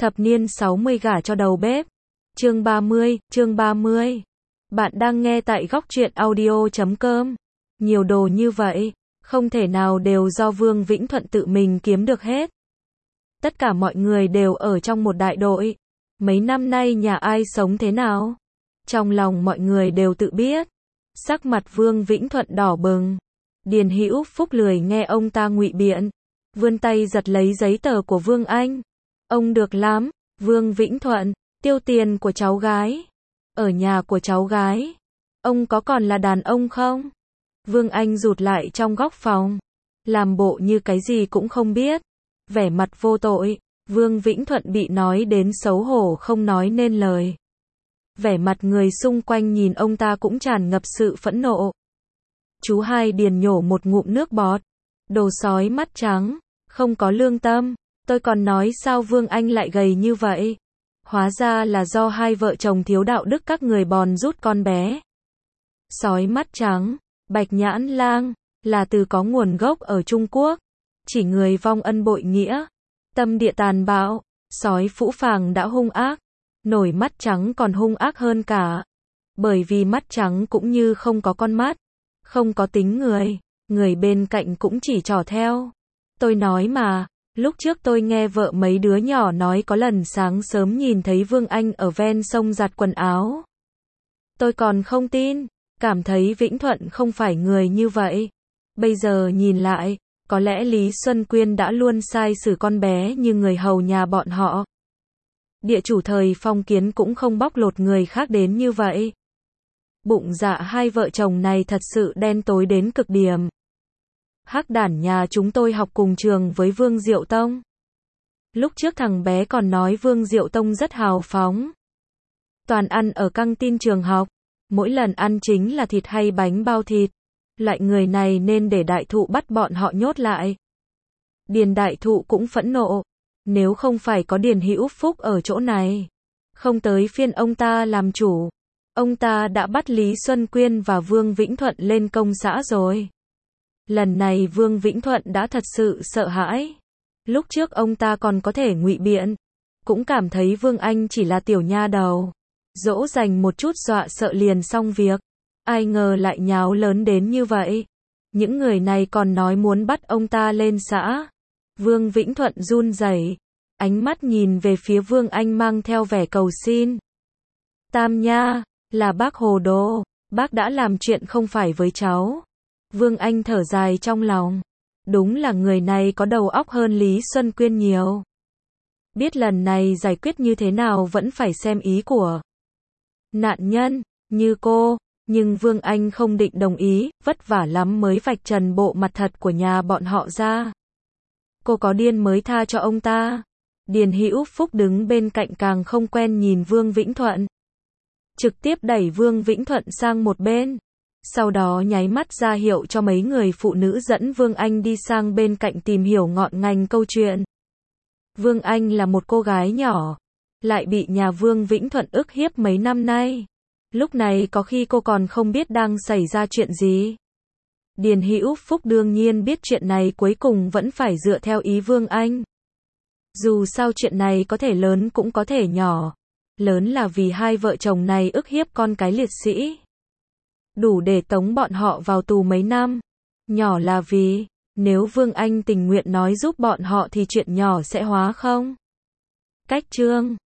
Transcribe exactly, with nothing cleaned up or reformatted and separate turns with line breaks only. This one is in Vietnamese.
Thập niên sáu mươi gả cho đầu bếp. Chương ba mươi, chương ba mươi. Bạn đang nghe tại góc truyện audio chấm com. Nhiều đồ như vậy, không thể nào đều do Vương Vĩnh Thuận tự mình kiếm được hết. Tất cả mọi người đều ở trong một đại đội. Mấy năm nay nhà ai sống thế nào? Trong lòng mọi người đều tự biết. Sắc mặt Vương Vĩnh Thuận đỏ bừng. Điền Hữu Phúc lười nghe ông ta ngụy biện, vươn tay giật lấy giấy tờ của Vương Anh. Ông được lắm, Vương Vĩnh Thuận, tiêu tiền của cháu gái. Ở nhà của cháu gái, ông có còn là đàn ông không? Vương Anh rụt lại trong góc phòng, làm bộ như cái gì cũng không biết, vẻ mặt vô tội. Vương Vĩnh Thuận bị nói đến xấu hổ không nói nên lời. Vẻ mặt người xung quanh nhìn ông ta cũng tràn ngập sự phẫn nộ. Chú hai Điền nhổ một ngụm nước bọt. Đồ sói mắt trắng, không có lương tâm. Tôi còn nói sao Vương Anh lại gầy như vậy? Hóa ra là do hai vợ chồng thiếu đạo đức các người bòn rút con bé. Sói mắt trắng, bạch nhãn lang, là từ có nguồn gốc ở Trung Quốc. Chỉ người vong ân bội nghĩa, tâm địa tàn bạo, sói phũ phàng đã hung ác. Nổi mắt trắng còn hung ác hơn cả. Bởi vì mắt trắng cũng như không có con mắt, không có tính người, người bên cạnh cũng chỉ trỏ theo. Tôi nói mà, lúc trước tôi nghe vợ mấy đứa nhỏ nói có lần sáng sớm nhìn thấy Vương Anh ở ven sông giặt quần áo. Tôi còn không tin, cảm thấy Vĩnh Thuận không phải người như vậy. Bây giờ nhìn lại, có lẽ Lý Xuân Quyên đã luôn sai xử con bé như người hầu nhà bọn họ. Địa chủ thời phong kiến cũng không bóc lột người khác đến như vậy. Bụng dạ hai vợ chồng này thật sự đen tối đến cực điểm. Hắc đản nhà chúng tôi học cùng trường với Vương Diệu Tông. Lúc trước thằng bé còn nói Vương Diệu Tông rất hào phóng. Toàn ăn ở căng tin trường học. Mỗi lần ăn chính là thịt hay bánh bao thịt. Loại người này nên để đại thụ bắt bọn họ nhốt lại. Điền đại thụ cũng phẫn nộ. Nếu không phải có Điền Hữu Phúc ở chỗ này, không tới phiên ông ta làm chủ, ông ta đã bắt Lý Xuân Quyên và Vương Vĩnh Thuận lên công xã rồi. Lần này Vương Vĩnh Thuận đã thật sự sợ hãi. Lúc trước ông ta còn có thể ngụy biện, cũng cảm thấy Vương Anh chỉ là tiểu nha đầu, dỗ dành một chút dọa sợ liền xong việc. Ai ngờ lại nháo lớn đến như vậy. Những người này còn nói muốn bắt ông ta lên xã. Vương Vĩnh Thuận run rẩy, ánh mắt nhìn về phía Vương Anh mang theo vẻ cầu xin. Tam nha, là bác hồ đồ, bác đã làm chuyện không phải với cháu. Vương Anh thở dài trong lòng. Đúng là người này có đầu óc hơn Lý Xuân Quyên nhiều. Biết lần này giải quyết như thế nào vẫn phải xem ý của nạn nhân, như cô. Nhưng Vương Anh không định đồng ý, vất vả lắm mới vạch trần bộ mặt thật của nhà bọn họ ra. Cô có điên mới tha cho ông ta. Điền Hữu Phúc đứng bên cạnh càng không quen nhìn Vương Vĩnh Thuận. Trực tiếp đẩy Vương Vĩnh Thuận sang một bên. Sau đó nháy mắt ra hiệu cho mấy người phụ nữ dẫn Vương Anh đi sang bên cạnh tìm hiểu ngọn ngành câu chuyện. Vương Anh là một cô gái nhỏ, lại bị nhà Vương Vĩnh Thuận ức hiếp mấy năm nay. Lúc này có khi cô còn không biết đang xảy ra chuyện gì. Điền Hữu Phúc đương nhiên biết chuyện này cuối cùng vẫn phải dựa theo ý Vương Anh. Dù sao chuyện này có thể lớn cũng có thể nhỏ. Lớn là vì hai vợ chồng này ức hiếp con cái liệt sĩ, đủ để tống bọn họ vào tù mấy năm. Nhỏ là vì, nếu Vương Anh tình nguyện nói giúp bọn họ thì chuyện nhỏ sẽ hóa không. Cách chương